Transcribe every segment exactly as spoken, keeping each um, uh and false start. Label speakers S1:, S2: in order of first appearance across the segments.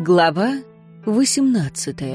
S1: Глава восемнадцатая.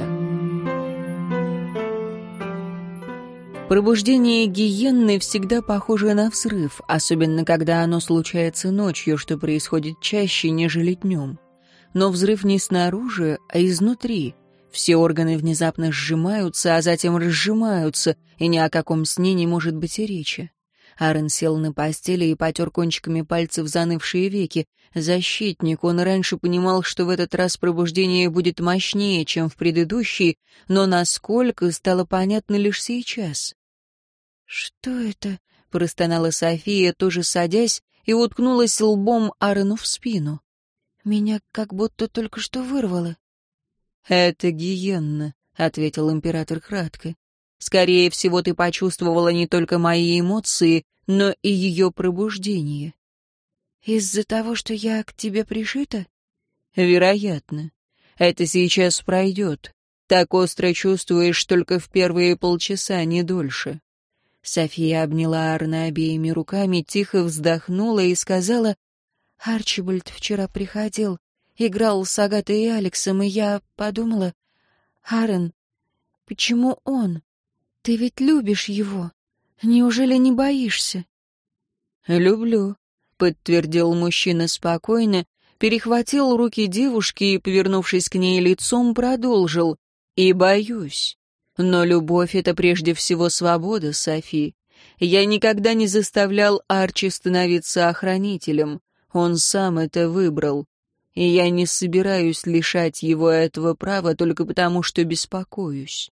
S1: Пробуждение гиенны всегда похоже на взрыв, особенно когда оно случается ночью, что происходит чаще, нежели днем. Но взрыв не снаружи, а изнутри. Все органы внезапно сжимаются, а затем разжимаются, и ни о каком сне не может быть и речи. Аарон сел на постели и потер кончиками пальцев занывшие веки. Защитник, он раньше понимал, что в этот раз пробуждение будет мощнее, чем в предыдущий, но насколько, стало понятно лишь сейчас. «Что это?» — простонала София, тоже садясь, и уткнулась лбом Аарону в спину. «Меня как будто только что вырвало». «Это гиенна», — ответил император кратко. «Скорее всего, ты почувствовала не только мои эмоции, но и ее пробуждение». «Из-за того, что я к тебе пришита?» «Вероятно. Это сейчас пройдет. Так остро чувствуешь только в первые полчаса, не дольше». София обняла Аарона обеими руками, тихо вздохнула и сказала: «Арчибальд вчера приходил, играл с Агатой и Алексом, и я подумала: Аарон, почему он? Ты ведь любишь его. Неужели не боишься?» «Люблю», — подтвердил мужчина спокойно, перехватил руки девушки и, повернувшись к ней лицом, продолжил: «И боюсь. Но любовь — это прежде всего свобода, Софи. Я никогда не заставлял Арчи становиться охранителем. Он сам это выбрал. И я не собираюсь лишать его этого права только потому, что беспокоюсь».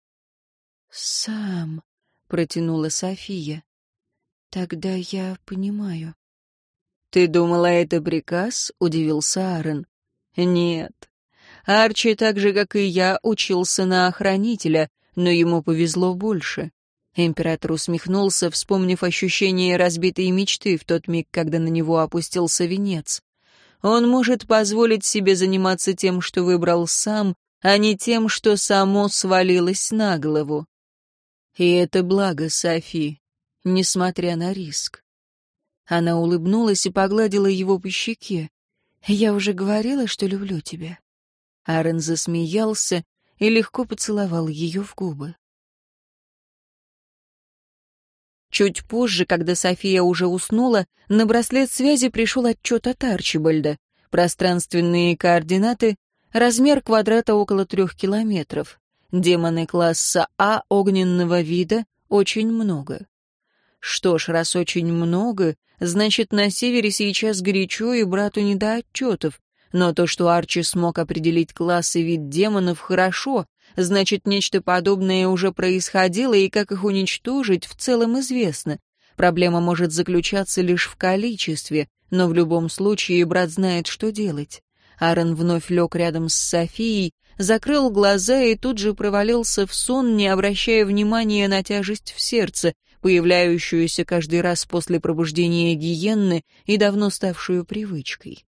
S1: «Сам», — протянула София. «Тогда я понимаю». «Ты думала, это приказ?» — удивился Аарон. «Нет. Арчи, так же, как и я, учился на охранителя, но ему повезло больше». Император усмехнулся, вспомнив ощущение разбитой мечты в тот миг, когда на него опустился венец. Он может позволить себе заниматься тем, что выбрал сам, а не тем, что само свалилось на голову. И это благо, Софи, несмотря на риск. Она улыбнулась и погладила его по щеке. «Я уже говорила, что люблю тебя». Аарон засмеялся и легко поцеловал ее в губы. Чуть позже, когда София уже уснула, на браслет связи пришел отчет от Арчибальда. Пространственные координаты, размер квадрата около трех километров. Демоны класса А огненного вида очень много. Что ж, раз очень много, значит, на севере сейчас горячо и брату не до отчетов. Но то, что Арчи смог определить класс и вид демонов, хорошо. Значит, нечто подобное уже происходило, и как их уничтожить, в целом известно. Проблема может заключаться лишь в количестве, но в любом случае брат знает, что делать. Аарон вновь лег рядом с Софией, закрыл глаза и тут же провалился в сон, не обращая внимания на тяжесть в сердце, появляющуюся каждый раз после пробуждения гиенны и давно ставшую привычкой.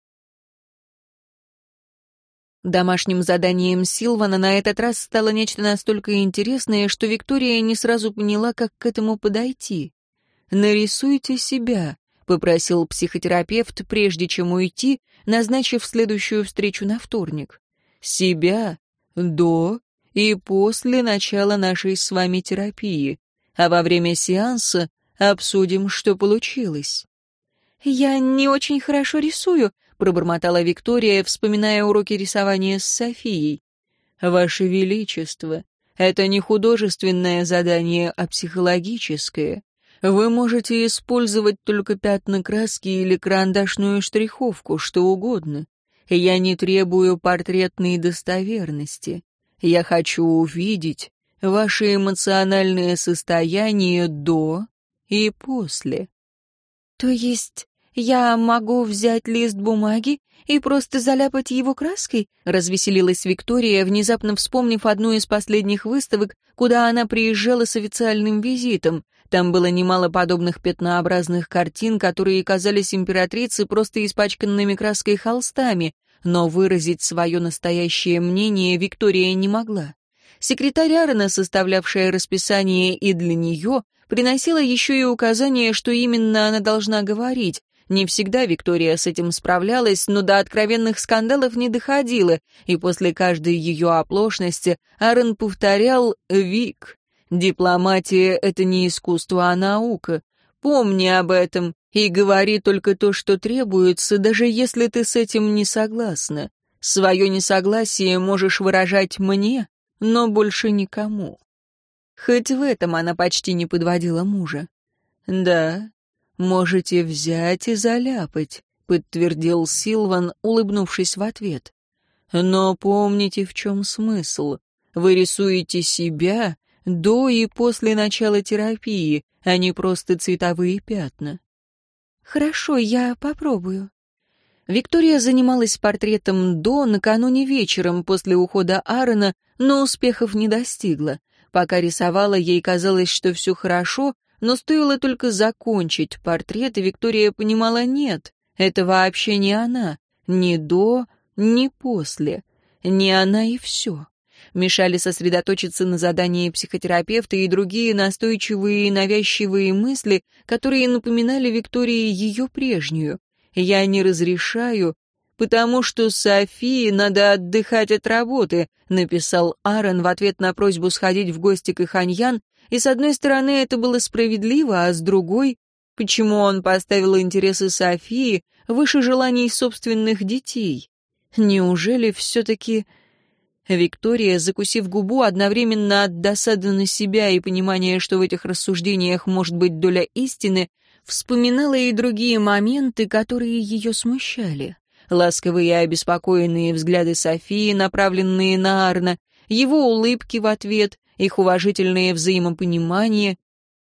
S1: Домашним заданием Силвана на этот раз стало нечто настолько интересное, что Виктория не сразу поняла, как к этому подойти. «Нарисуйте себя», — попросил психотерапевт, прежде чем уйти, назначив следующую встречу на вторник. «Себя до и после начала нашей с вами терапии, а во время сеанса обсудим, что получилось». «Я не очень хорошо рисую», — пробормотала Виктория, вспоминая уроки рисования с Софией. «Ваше Величество, это не художественное задание, а психологическое. Вы можете использовать только пятна краски или карандашную штриховку, что угодно. Я не требую портретной достоверности. Я хочу увидеть ваше эмоциональное состояние до и после». «То есть я могу взять лист бумаги и просто заляпать его краской?» — развеселилась Виктория, внезапно вспомнив одну из последних выставок, куда она приезжала с официальным визитом. Там было немало подобных пятнообразных картин, которые казались императрице просто испачканными краской холстами, но выразить свое настоящее мнение Виктория не могла. Секретарь Аарона, составлявшая расписание и для нее, приносила еще и указания, что именно она должна говорить, Не всегда Виктория с этим справлялась, но до откровенных скандалов не доходило, и после каждой ее оплошности Аарон повторял: «Вик, дипломатия — это не искусство, а наука. Помни об этом и говори только то, что требуется, даже если ты с этим не согласна. Свое несогласие можешь выражать мне, но больше никому». Хоть в этом она почти не подводила мужа. «Да, можете взять и заляпать», — подтвердил Силван, улыбнувшись в ответ. «Но помните, в чем смысл. Вы рисуете себя до и после начала терапии, а не просто цветовые пятна».
S2: «Хорошо, я попробую».
S1: Виктория занималась портретом до накануне вечером после ухода Аарона, но успехов не достигла. Пока рисовала, ей казалось, что все хорошо, но стоило только закончить портрет, и Виктория понимала: нет, это вообще не она, ни до, ни после, не она и все. Мешали сосредоточиться на задании психотерапевта и другие настойчивые и навязчивые мысли, которые напоминали Виктории ее прежнюю. «Я не разрешаю, потому что Софии надо отдыхать от работы», написал Аарон в ответ на просьбу сходить в гости к Иханьян, и с одной стороны это было справедливо, а с другой, почему он поставил интересы Софии выше желаний собственных детей? Неужели все-таки... Виктория, закусив губу, одновременно от досады на себя и понимания, что в этих рассуждениях может быть доля истины, вспоминала и другие моменты, которые ее смущали. Ласковые и обеспокоенные взгляды Софии, направленные на Арна, его улыбки в ответ, их уважительное взаимопонимание.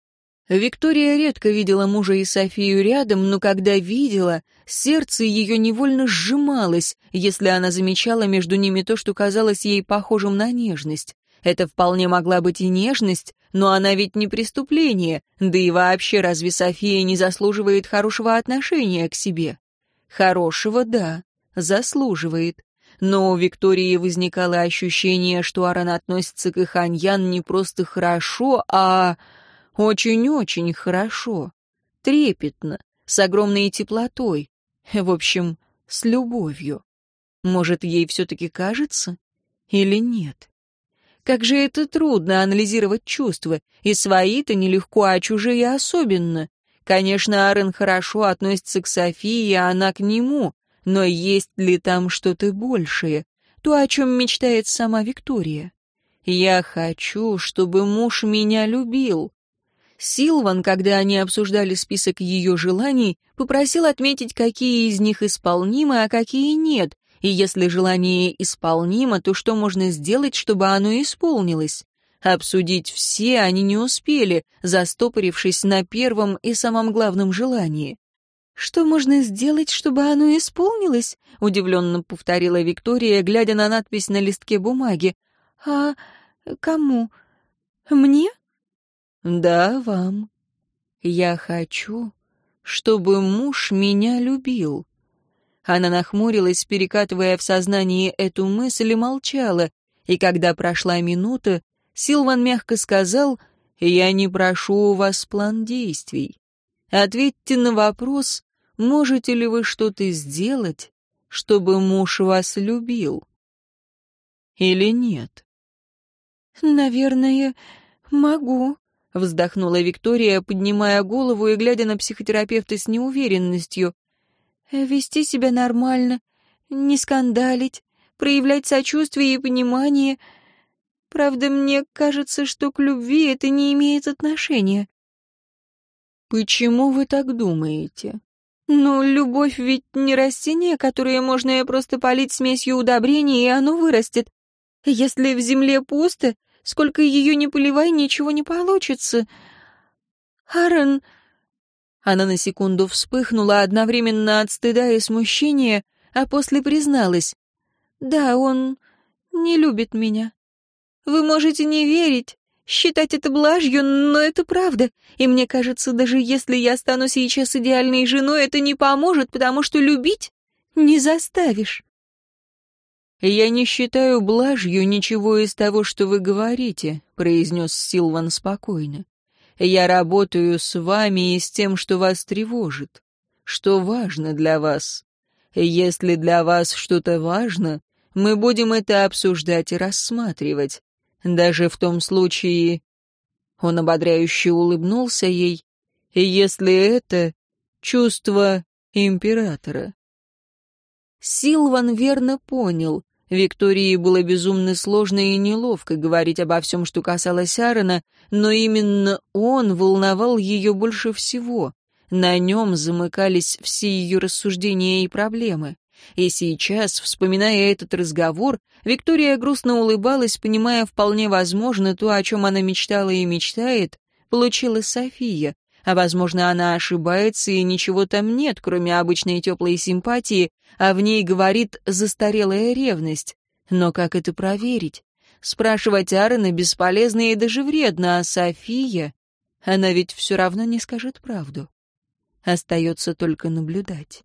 S1: Виктория редко видела мужа и Софию рядом, но когда видела, сердце ее невольно сжималось, если она замечала между ними то, что казалось ей похожим на нежность. Это вполне могла быть и нежность, но она ведь не преступление, да и вообще разве София не заслуживает хорошего отношения к себе? Хорошего, да, заслуживает. Но у Виктории возникало ощущение, что Аарон относится к Иханьян не просто хорошо, а очень-очень хорошо, трепетно, с огромной теплотой, в общем, с любовью. Может, ей все-таки кажется или нет? Как же это трудно анализировать чувства, и свои-то нелегко, а чужие особенно. Конечно, Аарон хорошо относится к Софии, а она к нему, но есть ли там что-то большее, то, о чем мечтает сама Виктория? «Я хочу, чтобы муж меня любил». Силван, когда они обсуждали список ее желаний, попросил отметить, какие из них исполнимы, а какие нет, и если желание исполнимо, то что можно сделать, чтобы оно исполнилось? Обсудить все они не успели, застопорившись на первом и самом главном желании.
S2: «Что можно сделать, чтобы оно исполнилось?» — удивленно повторила Виктория, глядя на надпись на листке бумаги. «А кому? Мне?»
S1: «Да, вам. Я хочу, чтобы муж меня любил». Она нахмурилась, перекатывая в сознании эту мысль, и молчала, и когда прошла минута, Силван мягко сказал: «Я не прошу у вас план действий. Ответьте на вопрос, можете ли вы что-то сделать, чтобы муж вас любил? Или нет?»
S2: «Наверное, могу»,
S1: — вздохнула Виктория, поднимая голову и глядя на психотерапевта с неуверенностью.
S2: «Вести себя нормально, не скандалить, проявлять сочувствие и понимание. Правда, мне кажется, что к любви это не имеет отношения».
S1: «Почему вы так думаете?»
S2: «Ну, любовь ведь не растение, которое можно просто полить смесью удобрений, и оно вырастет. Если в земле пусто, сколько ее ни поливай, ничего не получится. Аарон...»
S1: Она на секунду вспыхнула одновременно от стыда и смущения, а после призналась:
S2: «Да, он не любит меня. Вы можете не верить, считать это блажью, но это правда. И мне кажется, даже если я стану сейчас идеальной женой, это не поможет, потому что любить не заставишь».
S1: «Я не считаю блажью ничего из того, что вы говорите», — произнес Силван спокойно. «Я работаю с вами и с тем, что вас тревожит. что важно для вас. Если для вас что-то важно, мы будем это обсуждать и рассматривать. Даже в том случае...» Он ободряюще улыбнулся ей. «Если это чувство императора». Силван верно понял. Виктории было безумно сложно и неловко говорить обо всем, что касалось Аарона, но именно он волновал ее больше всего. На нем замыкались все ее рассуждения и проблемы. И сейчас, вспоминая этот разговор, Виктория грустно улыбалась, понимая вполне возможно то, о чем она мечтала и мечтает, получила София. А, возможно, она ошибается, и ничего там нет, кроме обычной теплой симпатии, а в ней говорит застарелая ревность. Но как это проверить? Спрашивать Аарона бесполезно и даже вредно, а София... Она ведь все равно не скажет правду. Остается только наблюдать.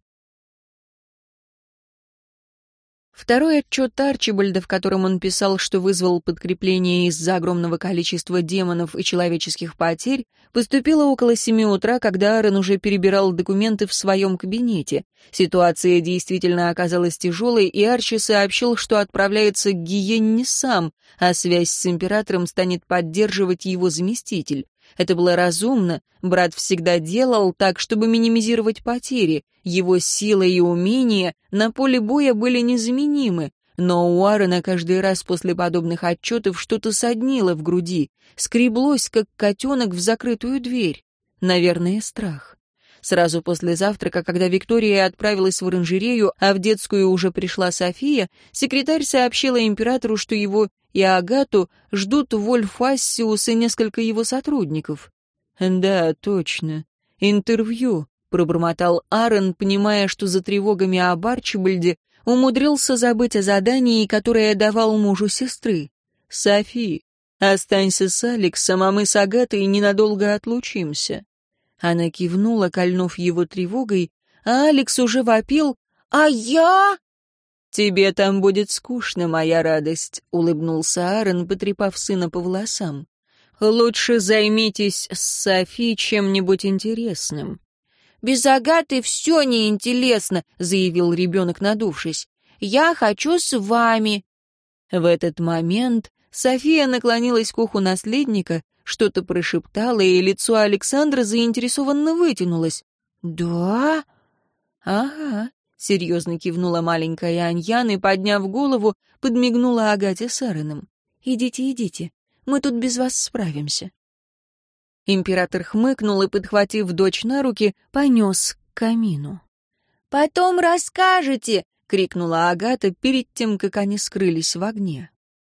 S1: Второй отчет Арчибальда, в котором он писал, что вызвал подкрепление из-за огромного количества демонов и человеческих потерь, поступило около семи утра, когда Аарон уже перебирал документы в своем кабинете. Ситуация действительно оказалась тяжелой, и Арчи сообщил, что отправляется к Гиенне сам, а связь с императором станет поддерживать его заместитель. Это было разумно, брат всегда делал так, чтобы минимизировать потери. Его сила и умения на поле боя были незаменимы, но у Аарона каждый раз после подобных отчетов что-то соднило в груди, скреблось, как котенок в закрытую дверь. Наверное, страх. Сразу после завтрака, когда Виктория отправилась в оранжерею, а в детскую уже пришла София, секретарь сообщила императору, что его и Агату ждут Вольф Ассиус и несколько его сотрудников. «Да, точно. Интервью», — пробормотал Аарон, понимая, что за тревогами об Арчибальде умудрился забыть о задании, которое давал мужу сестры. «Софи, останься с Алексом, а мы с Агатой ненадолго отлучимся». Она кивнула, кольнув его тревогой, а Алекс уже вопил: «А я?» «Тебе там будет скучно, моя радость», — улыбнулся Аарон, потрепав сына по волосам. «Лучше займитесь с Софи чем-нибудь интересным».
S2: «Без Агаты все неинтересно», — заявил ребенок, надувшись. «Я хочу с вами».
S1: В этот момент София наклонилась к уху наследника, что-то прошептала, и лицо Александра заинтересованно вытянулось.
S2: «Да?»
S1: «Ага», — серьезно кивнула маленькая Аньян и, подняв голову, подмигнула Агате с Аароном. «Идите, идите, мы тут без вас справимся». Император хмыкнул и, подхватив дочь на руки, понес к камину.
S2: «Потом расскажете!» —
S1: крикнула Агата перед тем, как они скрылись в огне.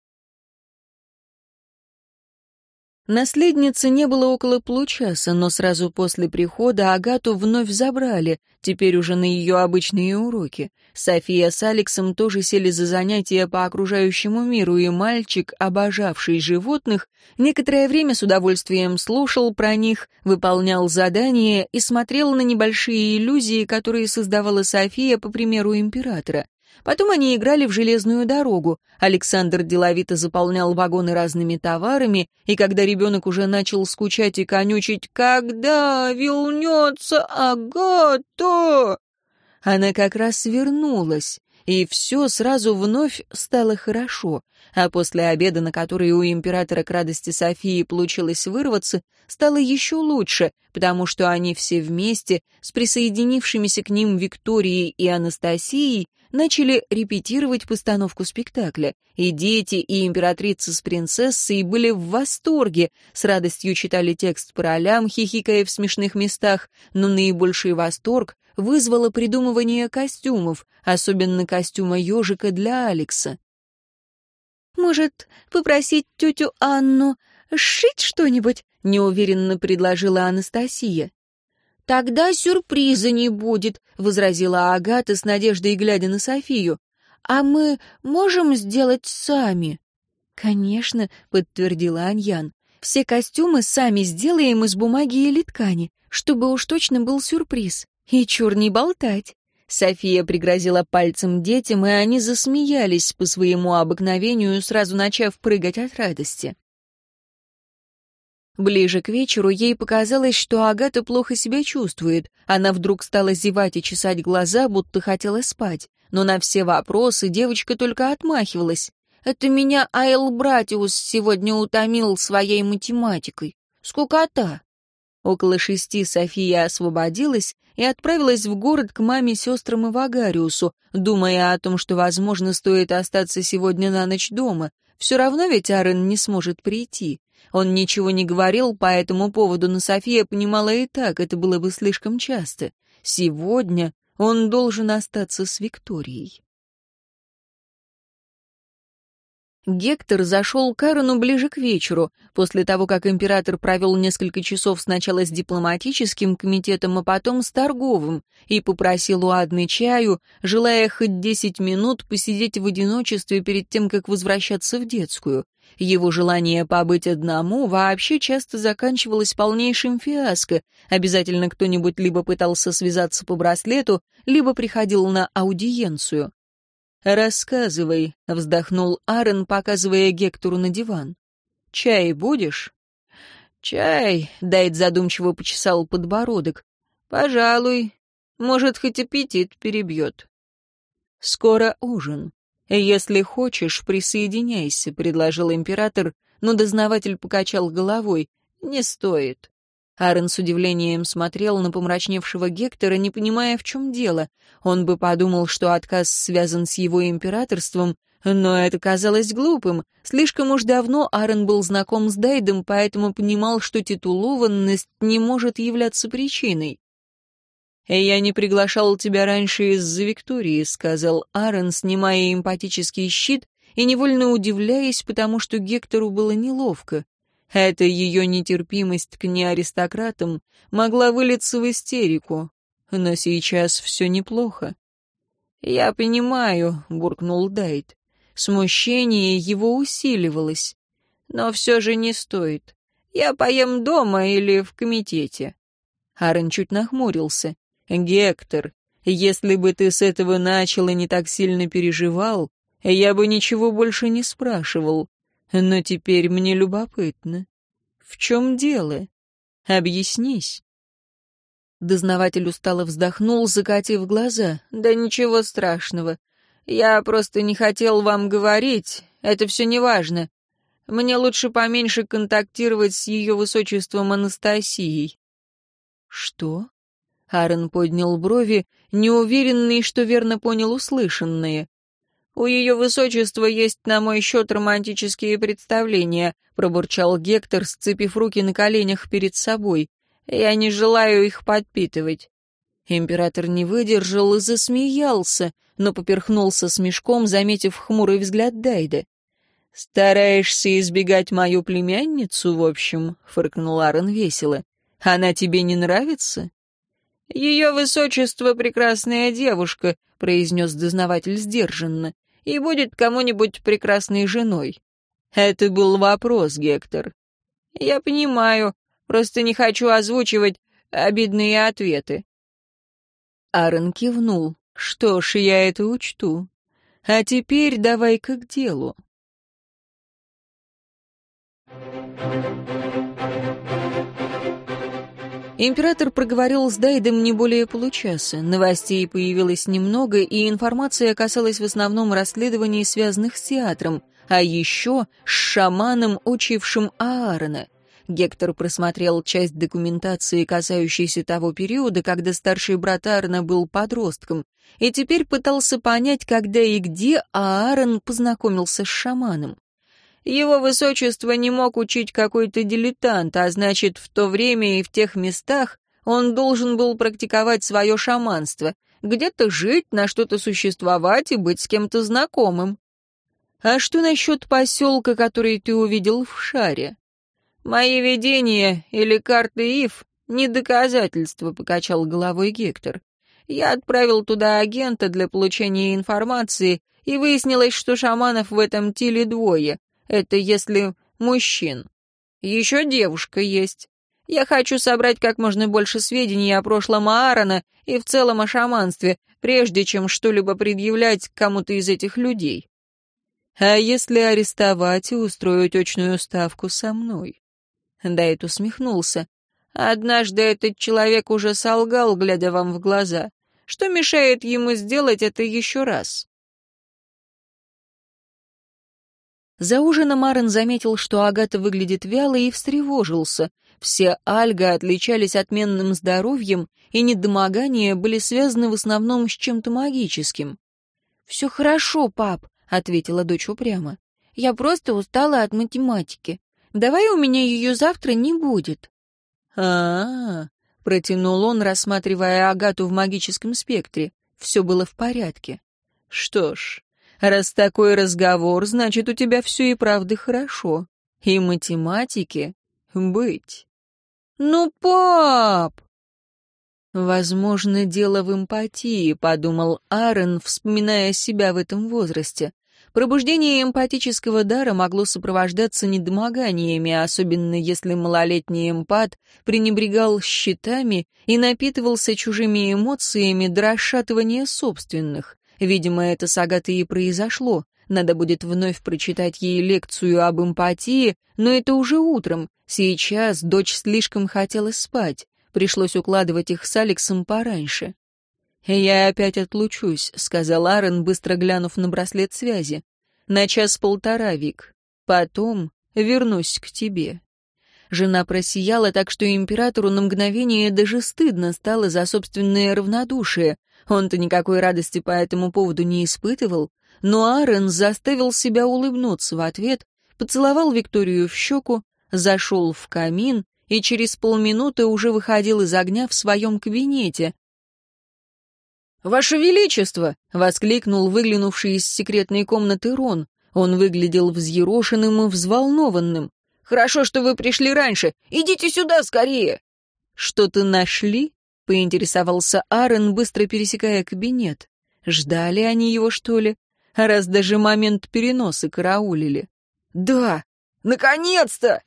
S1: Наследницы не было около получаса, но сразу после прихода Агату вновь забрали, теперь уже на ее обычные уроки. София с Алексом тоже сели за занятия по окружающему миру, и мальчик, обожавший животных, некоторое время с удовольствием слушал про них, выполнял задания и смотрел на небольшие иллюзии, которые создавала София по примеру императора. Потом они играли в железную дорогу. Александр деловито заполнял вагоны разными товарами, и когда ребенок уже начал скучать и конючить «Когда вернется Агата?», она как раз вернулась, и все сразу вновь стало хорошо. А после обеда, на который у императора к радости Софии получилось вырваться, стало еще лучше, потому что они все вместе с присоединившимися к ним Викторией и Анастасией начали репетировать постановку спектакля, и дети, и императрица с принцессой были в восторге, с радостью читали текст по ролям, хихикая в смешных местах, но наибольший восторг вызвало придумывание костюмов, особенно костюма ежика для Алекса.
S2: «Может, попросить тетю Анну сшить что-нибудь?» — неуверенно предложила Анастасия. «Тогда сюрприза не будет», — возразила Агата с надеждой, глядя на Софию. «А мы можем сделать сами?»
S1: «Конечно», — подтвердила Аньян. «Все костюмы сами сделаем из бумаги или ткани, чтобы уж точно был сюрприз. И чур не болтать». София пригрозила пальцем детям, и они засмеялись по своему обыкновению, сразу начав прыгать от радости. Ближе к вечеру ей показалось, что Агата плохо себя чувствует. Она вдруг стала зевать и чесать глаза, будто хотела спать. Но на все вопросы девочка только отмахивалась. «Это меня Айл Братиус сегодня утомил своей математикой. Скукота!» Около шести София освободилась и отправилась в город к маме, сестрам и Вагариусу, думая о том, что, возможно, стоит остаться сегодня на ночь дома. Все равно ведь Аарон не сможет прийти. Он ничего не говорил по этому поводу, но София понимала и так, это было бы слишком часто. Сегодня он должен остаться с Викторией. Гектор зашел к Аарону ближе к вечеру, после того, как император провел несколько часов сначала с дипломатическим комитетом, а потом с торговым, и попросил у Адны чаю, желая хоть десять минут посидеть в одиночестве перед тем, как возвращаться в детскую. Его желание побыть одному вообще часто заканчивалось полнейшим фиаско. Обязательно кто-нибудь либо пытался связаться по браслету, либо приходил на аудиенцию. «Рассказывай», — вздохнул Аарон, показывая Гектору на диван. «Чай будешь?» «Чай», — Дайт задумчиво почесал подбородок. «Пожалуй. Может, хоть аппетит перебьет». «Скоро ужин. Если хочешь, присоединяйся», — предложил император, но дознаватель покачал головой. «Не стоит». Аарон с удивлением смотрел на помрачневшего Гектора, не понимая, в чем дело. Он бы подумал, что отказ связан с его императорством, но это казалось глупым. Слишком уж давно Аарон был знаком с Дайдом, поэтому понимал, что титулованность не может являться причиной. «Я не приглашал тебя раньше из-за Виктории», — сказал Аарон, снимая эмпатический щит и невольно удивляясь, потому что Гектору было неловко. Эта ее нетерпимость к неаристократам могла вылиться в истерику, но сейчас все неплохо. «Я понимаю», — буркнул Дайт. Смущение его усиливалось. «Но все же не стоит. Я поем дома или в комитете». Аарон чуть нахмурился. «Гектор, если бы ты с этого начал и не так сильно переживал, я бы ничего больше не спрашивал. Но теперь мне любопытно. В чем дело? Объяснись». Дознаватель устало вздохнул, закатив глаза. «Да ничего страшного. Я просто не хотел вам говорить. Это все неважно. Мне лучше поменьше контактировать с ее высочеством Анастасией». «Что?» Аарон поднял брови, неуверенный, что верно понял услышанное. «У ее высочества есть на мой счет романтические представления», — пробурчал Гектор, сцепив руки на коленях перед собой. «Я не желаю их подпитывать». Император не выдержал и засмеялся, но поперхнулся смешком, заметив хмурый взгляд Дайда. «Стараешься избегать мою племянницу, в общем», — фыркнул Аарон весело. «Она тебе не нравится?» «Ее высочество — прекрасная девушка», — произнес дознаватель сдержанно, «и будет кому-нибудь прекрасной женой». «Это был вопрос, Гектор». «Я понимаю, просто не хочу озвучивать обидные ответы». Аарон кивнул. «Что ж, я это учту. А теперь давай-ка к делу». Император проговорил с Дайдом не более получаса. Новостей появилось немного, и информация касалась в основном расследований, связанных с театром, а еще с шаманом, учившим Аарона. Гектор просмотрел часть документации, касающейся того периода, когда старший брат Аарона был подростком, и теперь пытался понять, когда и где Аарон познакомился с шаманом. Его высочество не мог учить какой-то дилетант, а значит, в то время и в тех местах он должен был практиковать свое шаманство, где-то жить, на что-то существовать и быть с кем-то знакомым. А что насчет поселка, который ты увидел в шаре? Мои видения или карты Ив — не доказательство, — покачал головой Гектор. Я отправил туда агента для получения информации, и выяснилось, что шаманов в этом тиле двое. Это если мужчин. Еще девушка есть. Я хочу собрать как можно больше сведений о прошлом Аарона и в целом о шаманстве, прежде чем что-либо предъявлять кому-то из этих людей. А если арестовать и устроить очную ставку со мной? Дайт усмехнулся. «Однажды этот человек уже солгал, глядя вам в глаза. Что мешает ему сделать это еще раз?» За ужином Аарон заметил, что Агата выглядит вялой, и встревожился. Все Альга отличались отменным здоровьем, и недомогания были связаны в основном с чем-то магическим. «Все хорошо, пап», — ответила дочь упрямо. «Я просто устала от математики. Давай у меня ее завтра не будет». «А-а-а», — протянул он, рассматривая Агату в магическом спектре. Все было в порядке. «Что ж, раз такой разговор, значит, у тебя все и правда хорошо. И математике быть». «Ну, пап!» «Возможно, дело в эмпатии», — подумал Аарон, вспоминая себя в этом возрасте. Пробуждение эмпатического дара могло сопровождаться недомоганиями, особенно если малолетний эмпат пренебрегал счетами и напитывался чужими эмоциями до расшатывания собственных. Видимо, это с Агатой и произошло. Надо будет вновь прочитать ей лекцию об эмпатии, но это уже утром. Сейчас дочь слишком хотела спать. Пришлось укладывать их с Алексом пораньше. «Я опять отлучусь», — сказал Аарон, быстро глянув на браслет связи. «На час-полтора, Вик. Потом вернусь к тебе». Жена просияла так, что императору на мгновение даже стыдно стало за собственное равнодушие. Он-то никакой радости по этому поводу не испытывал, но Аарон заставил себя улыбнуться в ответ, поцеловал Викторию в щеку, зашел в камин и через полминуты уже выходил из огня в своем кабинете. «Ваше Величество!» — воскликнул выглянувший из секретной комнаты Рон. Он выглядел взъерошенным и взволнованным. «Хорошо, что вы пришли раньше. Идите сюда скорее!» «Что-то нашли?» — поинтересовался Аарон, быстро пересекая кабинет. Ждали они его, что ли? А раз даже момент переноса караулили. «Да! Наконец-то!»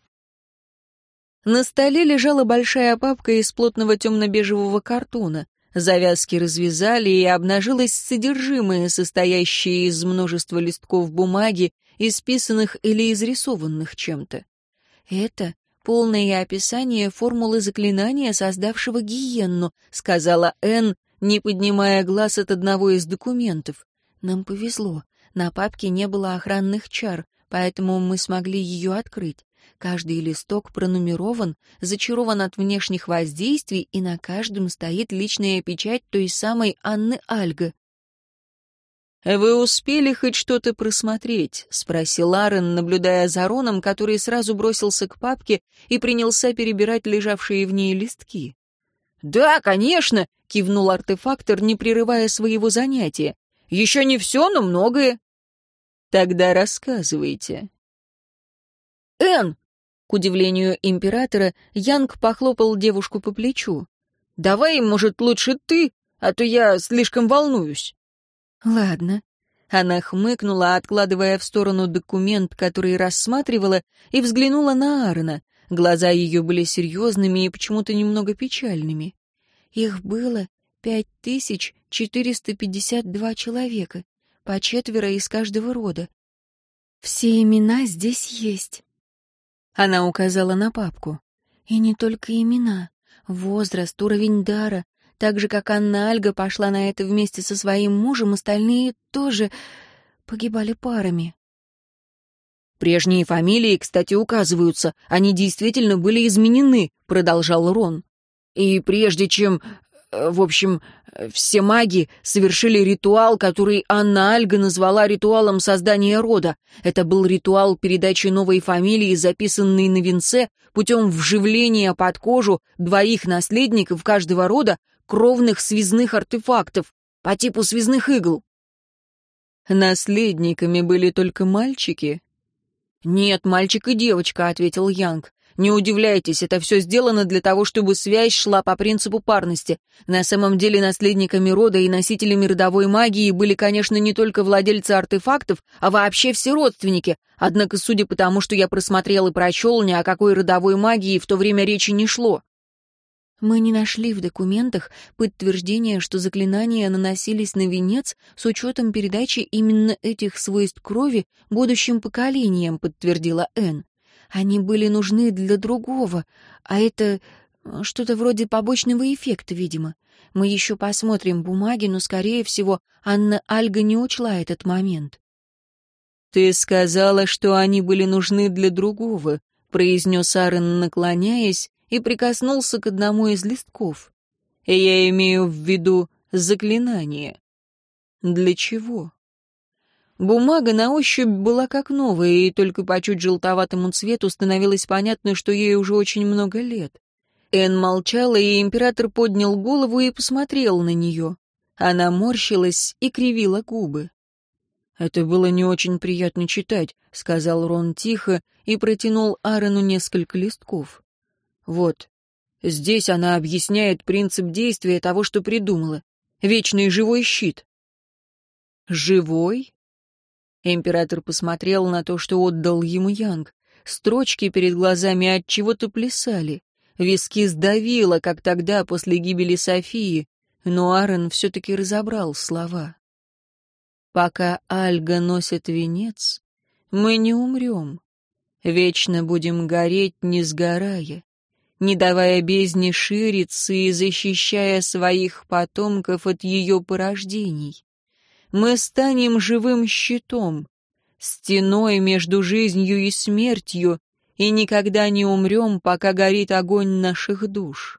S1: На столе лежала большая папка из плотного темно-бежевого картона. Завязки развязали, и обнажилось содержимое, состоящее из множества листков бумаги, исписанных или изрисованных чем-то. «Это полное описание формулы заклинания, создавшего гиенну», сказала Энн, не поднимая глаз от одного из документов. «Нам повезло. На папке не было охранных чар, поэтому мы смогли ее открыть. Каждый листок пронумерован, зачарован от внешних воздействий, и на каждом стоит личная печать той самой Анны Альга». «Вы успели хоть что-то просмотреть?» — спросил Аарон, наблюдая за Роном, который сразу бросился к папке и принялся перебирать лежавшие в ней листки. «Да, конечно!» — кивнул артефактор, не прерывая своего занятия. «Еще не все, но многое». «Тогда рассказывайте». «Энн!» — к удивлению императора, Янг похлопал девушку по плечу. «Давай, может, лучше ты, а то я слишком волнуюсь». «Ладно». Она хмыкнула, откладывая в сторону документ, который рассматривала, и взглянула на Аарона. Глаза ее были серьезными и почему-то немного печальными. «Их было пять тысяч четыреста пятьдесят два человека, по четверо из каждого рода. Все имена здесь есть». Она указала на папку. «И не только имена. Возраст, уровень дара. Так же, как Анна Альга пошла на это вместе со своим мужем, остальные тоже погибали парами». «Прежние фамилии, кстати, указываются. Они действительно были изменены», — продолжал Рон. «И прежде чем... В общем, все маги совершили ритуал, который Анна Альга назвала ритуалом создания рода. Это был ритуал передачи новой фамилии, записанной на венце, путем вживления под кожу двоих наследников каждого рода кровных связных артефактов по типу связных игл». «Наследниками были только мальчики?» «Нет, мальчик и девочка», — ответил Янг. «Не удивляйтесь, это все сделано для того, чтобы связь шла по принципу парности. На самом деле наследниками рода и носителями родовой магии были, конечно, не только владельцы артефактов, а вообще все родственники. Однако, судя по тому, что я просмотрел и прочел, ни о какой родовой магии в то время речи не шло». «Мы не нашли в документах подтверждения, что заклинания наносились на венец с учетом передачи именно этих свойств крови будущим поколениям», — подтвердила Энн.
S2: Они были нужны для другого, а это что-то вроде побочного эффекта, видимо. Мы еще посмотрим бумаги, но, скорее всего, Анна Альга не учла этот момент.
S1: «Ты сказала, что они были нужны для другого», — произнес Аарон, наклоняясь, и прикоснулся к одному из листков. «Я имею в виду заклинание». «Для чего?» Бумага на ощупь была как новая, и только по чуть желтоватому цвету становилось понятно, что ей уже очень много лет. Энн молчала, и император поднял голову и посмотрел на нее. Она морщилась и кривила губы. «Это было не очень приятно читать», — сказал Рон тихо и протянул Аарону несколько листков. «Вот, здесь она объясняет принцип действия того, что придумала. Вечный живой щит». «Живой?» Император посмотрел на то, что отдал ему Янг. Строчки перед глазами от чего-то плясали. Виски сдавило, как тогда, после гибели Софии, но Аарон все-таки разобрал слова. «Пока Альга носит венец, мы не умрем. Вечно будем гореть, не сгорая, не давая бездне шириться и защищая своих потомков от ее порождений. Мы станем живым щитом, стеной между жизнью и смертью, и никогда не умрем, пока горит огонь наших душ».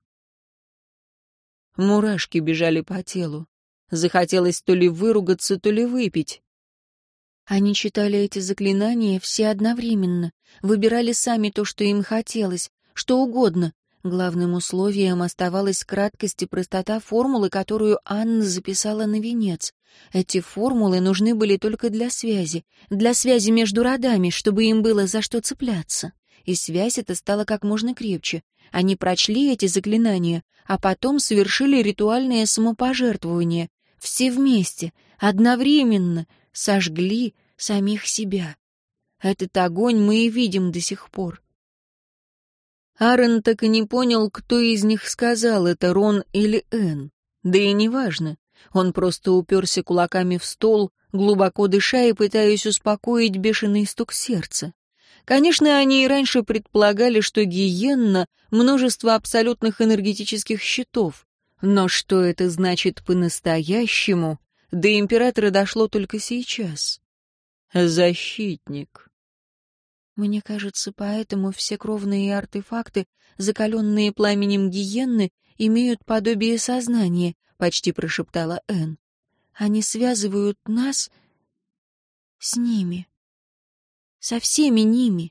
S1: Мурашки бежали по телу. Захотелось то ли выругаться, то ли выпить.
S2: Они читали эти заклинания все одновременно, выбирали сами то, что им хотелось, что угодно. Главным условием оставалась краткость и простота формулы, которую Анна записала на венец. Эти формулы нужны были только для связи, для связи между родами, чтобы им было за что цепляться. И связь эта стала как можно крепче. Они прочли эти заклинания, а потом совершили ритуальное самопожертвование. Все вместе, одновременно, сожгли самих себя. Этот огонь мы и видим до сих пор.
S1: Аарон так и не понял, кто из них сказал это, Рон или Энн. Да и неважно. Он просто уперся кулаками в стол, глубоко дыша и пытаясь успокоить бешеный стук сердца. Конечно, они и раньше предполагали, что гиенна — множество абсолютных энергетических щитов. Но что это значит по-настоящему, до императора дошло только сейчас. Защитник.
S2: Мне кажется, поэтому все кровные артефакты, закаленные пламенем гиенны, имеют подобие сознания, почти прошептала Энн. Они связывают нас с ними. Со всеми ними.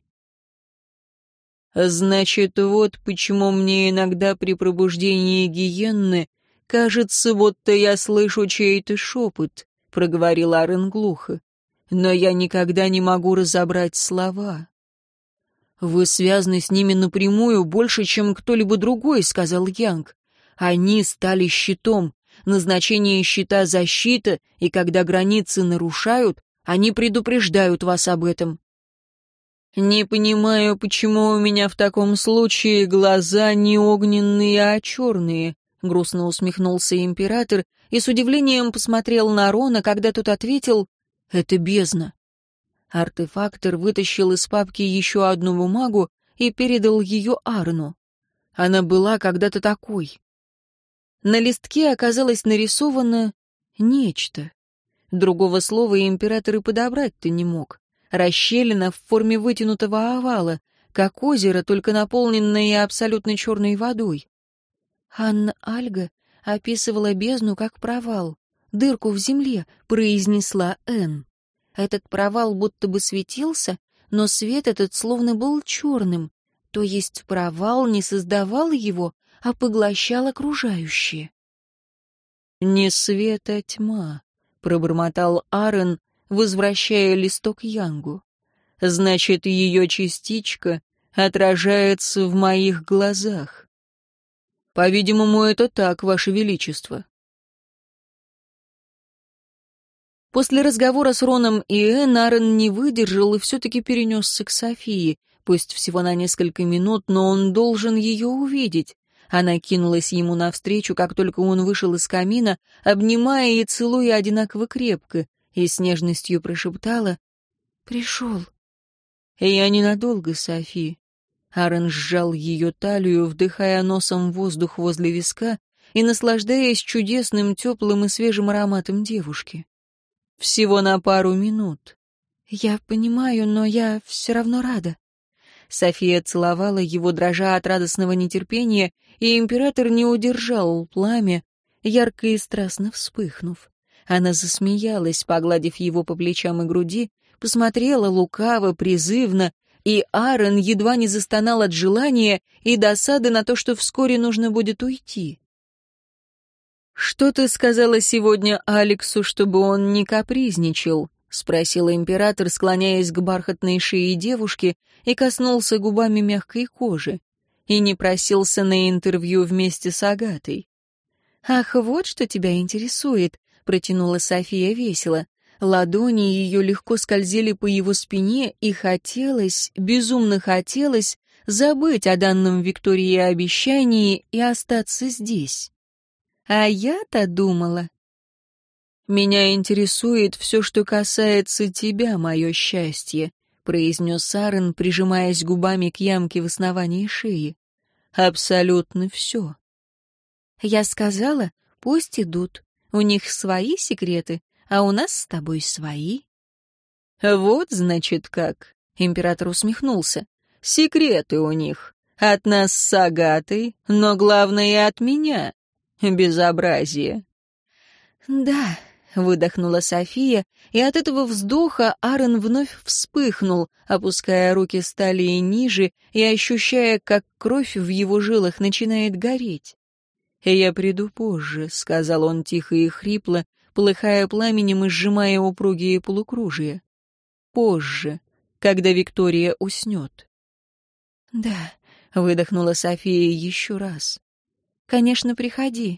S1: Значит, вот почему мне иногда при пробуждении гиенны кажется, будто я слышу чей-то шепот, проговорил Аарон глухо. Но я никогда не могу разобрать слова. Вы связаны с ними напрямую больше, чем кто-либо другой, сказал Янг. Они стали щитом. Назначение щита — защита, и когда границы нарушают, они предупреждают вас об этом. «Не понимаю, почему у меня в таком случае глаза не огненные, а черные», — грустно усмехнулся император и с удивлением посмотрел на Рона, когда тот ответил: «Это бездна». Артефактор вытащил из папки еще одну бумагу и передал ее Аарону. Она была когда-то такой. На листке оказалось нарисовано нечто. Другого слова император и подобрать-то не мог. Расщелина в форме вытянутого овала, как озеро, только наполненное абсолютно черной водой.
S2: Анна Альга описывала бездну как провал, дырку в земле, произнесла Энн. Этот провал будто бы светился, но свет этот словно был черным, то есть провал не создавал его, а поглощал окружающее.
S1: «Не свет, а тьма», — пробормотал Аарон, возвращая листок Янгу. «Значит, ее частичка отражается в моих глазах». «По-видимому, это так, Ваше Величество». После разговора с Роном и Энн Аарон не выдержал и все-таки перенесся к Софии, пусть всего на несколько минут, но он должен ее увидеть. Она кинулась ему навстречу, как только он вышел из камина, обнимая и целуя одинаково крепко, и с нежностью прошептала: «Пришел». «Я ненадолго, Софи». Аарон сжал ее талию, вдыхая носом воздух возле виска и наслаждаясь чудесным, теплым и свежим ароматом девушки. «Всего на пару минут».
S2: «Я понимаю, но я все равно рада».
S1: София целовала его, дрожа от радостного нетерпения, и император не удержал пламя, ярко и страстно вспыхнув. Она засмеялась, погладив его по плечам и груди, посмотрела лукаво, призывно, и Аарон едва не застонал от желания и досады на то, что вскоре нужно будет уйти. «Что ты сказала сегодня Алексу, чтобы он не капризничал?» — спросил император, склоняясь к бархатной шее девушки и коснулся губами мягкой кожи. И не просился на интервью вместе с Агатой.
S2: «Ах, вот что тебя интересует», — протянула София весело. Ладони ее легко скользили по его спине, и хотелось, безумно хотелось, забыть о данном Виктории обещании и остаться здесь. А я-то думала.
S1: «Меня интересует все, что касается тебя, мое счастье», — произнес Аарон, прижимаясь губами к ямке в основании шеи. «Абсолютно все».
S2: Я сказала, пусть идут. У них свои секреты, а у нас с тобой свои.
S1: Вот, значит, как. Император усмехнулся. Секреты у них. От нас с Агатой, но главное от меня. Безобразие.
S2: Да, выдохнула София, и от этого вздоха Аарон вновь вспыхнул, опуская руки с талии ниже и ощущая, как кровь в его жилах начинает гореть.
S1: «Я приду позже», — сказал он тихо и хрипло, полыхая пламенем и сжимая упругие полукружия. «Позже, когда Виктория уснет».
S2: «Да»,
S1: — выдохнула София еще раз.
S2: «Конечно, приходи».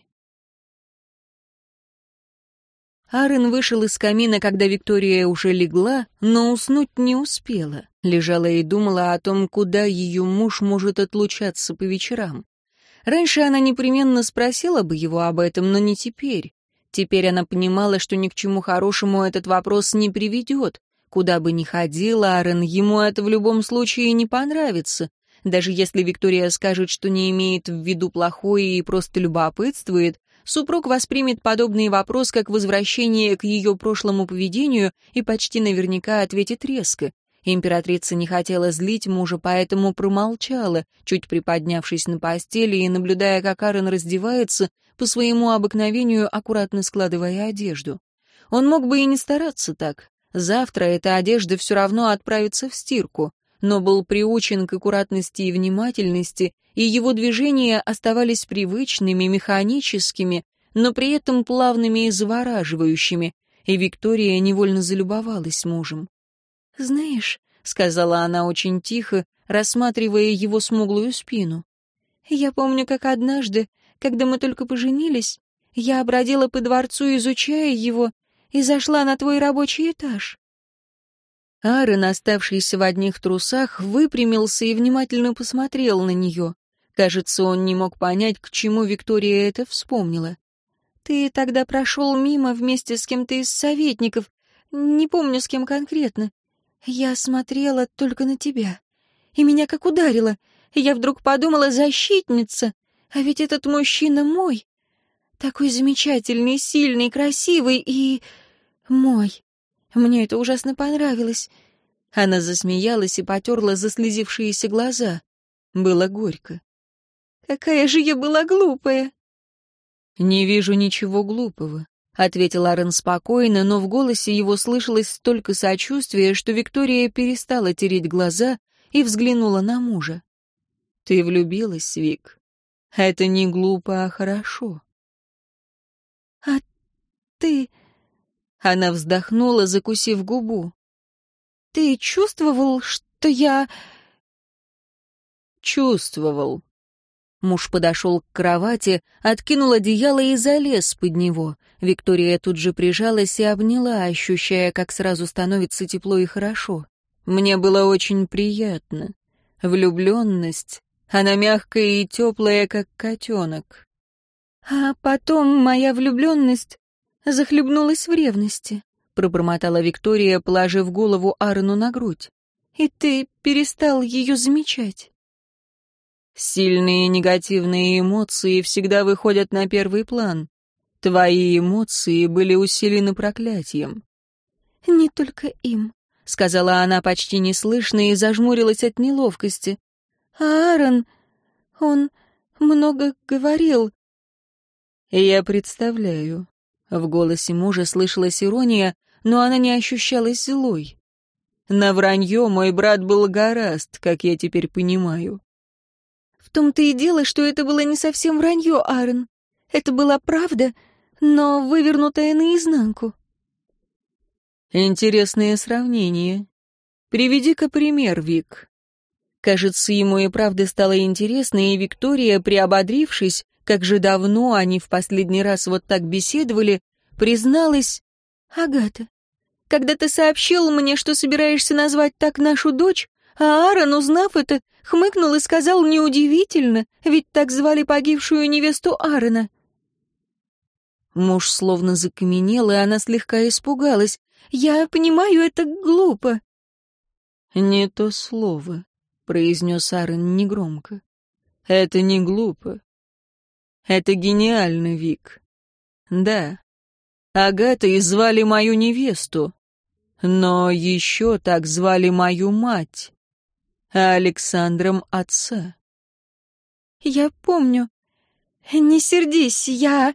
S1: Аарон вышел из камина, когда Виктория уже легла, но уснуть не успела. Лежала и думала о том, куда ее муж может отлучаться по вечерам. Раньше она непременно спросила бы его об этом, но не теперь. Теперь она понимала, что ни к чему хорошему этот вопрос не приведет. Куда бы ни ходил Аарон, ему это в любом случае не понравится. Даже если Виктория скажет, что не имеет в виду плохое и просто любопытствует, супруг воспримет подобный вопрос как возвращение к ее прошлому поведению и почти наверняка ответит резко. Императрица не хотела злить мужа, поэтому промолчала, чуть приподнявшись на постели и наблюдая, как Аарон раздевается, по своему обыкновению аккуратно складывая одежду. Он мог бы и не стараться так. Завтра эта одежда все равно отправится в стирку, но был приучен к аккуратности и внимательности, и его движения оставались привычными, механическими, но при этом плавными и завораживающими, и Виктория невольно залюбовалась мужем.
S2: «Знаешь», —
S1: сказала она очень тихо, рассматривая его смуглую спину,
S2: «я помню, как однажды, когда мы только поженились, я бродила по дворцу, изучая его, и зашла на твой рабочий этаж».
S1: Аарон, оставшийся в одних трусах, выпрямился и внимательно посмотрел на нее. Кажется, он не мог понять, к чему Виктория это вспомнила.
S2: «Ты тогда прошел мимо вместе с кем-то из советников, не помню, с кем конкретно. Я смотрела только на тебя, и меня как ударило. Я вдруг подумала: защитница, а ведь этот мужчина мой. Такой замечательный, сильный, красивый и... мой. Мне это ужасно понравилось».
S1: Она засмеялась и потерла заслезившиеся глаза. Было горько.
S2: «Какая же я была глупая!»
S1: «Не вижу ничего глупого», — ответил Аарон спокойно, но в голосе его слышалось столько сочувствия, что Виктория перестала тереть глаза и взглянула на мужа. «Ты влюбилась, Вик. Это не глупо, а хорошо».
S2: «А ты...»
S1: Она вздохнула, закусив губу.
S2: «Ты чувствовал, что я...»
S1: «Чувствовал». Муж подошел к кровати, откинул одеяло и залез под него. Виктория тут же прижалась и обняла, ощущая, как сразу становится тепло и хорошо. Мне было очень приятно. Влюбленность, она мягкая и теплая, как котенок.
S2: «А потом моя влюбленность захлебнулась в ревности», —
S1: пробормотала Виктория, положив голову Аарону на грудь.
S2: и ты перестал ее замечать.
S1: Сильные негативные эмоции всегда выходят на первый план. Твои эмоции были усилены проклятием.
S2: Не только им, — сказала она почти неслышно и зажмурилась от неловкости. А Аарон, он много говорил.
S1: Я представляю. В голосе мужа слышалась ирония, но она не ощущалась злой. На вранье мой брат был горазд, как я теперь понимаю.
S2: В том-то и дело, что это было не совсем вранье, Аарон. Это была правда, но вывернутая наизнанку.
S1: Интересное сравнение. Приведи-ка пример, Вик. Кажется, ему и правда стало интересно, и Виктория, приободрившись, как же давно они в последний раз вот так беседовали, призналась:
S2: «Агата, когда ты сообщил мне, что собираешься назвать так нашу дочь, а Аарон, узнав это, хмыкнул и сказал: неудивительно, ведь так звали погибшую невесту Аарона».
S1: Муж словно закаменел, и она слегка испугалась.
S2: «Я понимаю, это глупо».
S1: «Не то слово», — произнес Аарон негромко. «Это не глупо. Это гениально, Вик. Да, Агатой звали мою невесту, но еще так звали мою мать, а Александром — отца».
S2: «Я помню. Не сердись, я...»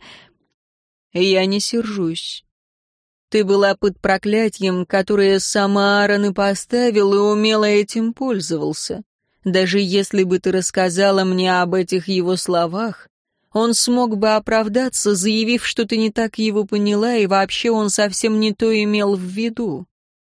S1: «Я не сержусь. Ты была под проклятием, которое сам Аарон и поставил, и умело этим пользовался. Даже если бы ты рассказала мне об этих его словах, он смог бы оправдаться, заявив, что ты не так его поняла, и вообще он совсем не то имел в виду».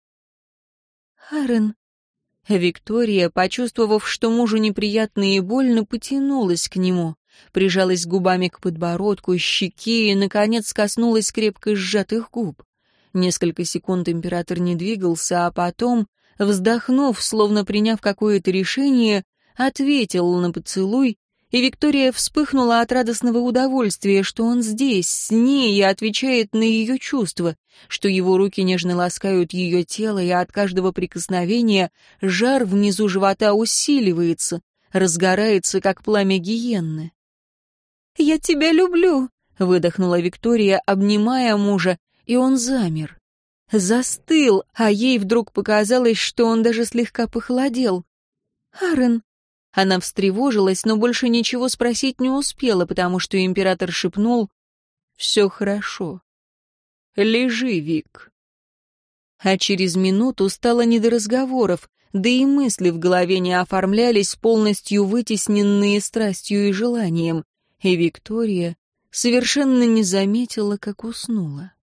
S2: «Аарон...»
S1: Виктория, почувствовав, что мужу неприятно и больно, потянулась к нему, прижалась губами к подбородку, щеке и, наконец, коснулась крепко сжатых губ. Несколько секунд император не двигался, а потом, вздохнув, словно приняв какое-то решение, ответил на поцелуй, и Виктория вспыхнула от радостного удовольствия, что он здесь, с ней, и отвечает на ее чувства, что его руки нежно ласкают ее тело, и от каждого прикосновения жар внизу живота усиливается, разгорается, как пламя гиенны.
S2: «Я тебя люблю», — выдохнула Виктория, обнимая мужа, и он замер. Застыл, а ей вдруг показалось, что он даже слегка похолодел. «Аарон...» Она встревожилась, но больше ничего спросить не успела, потому что император шепнул:
S1: «Все хорошо. Лежи, Вик». А через минуту стало не до разговоров, да и мысли в голове не оформлялись, полностью вытесненные страстью и желанием, и Виктория совершенно не заметила, как уснула.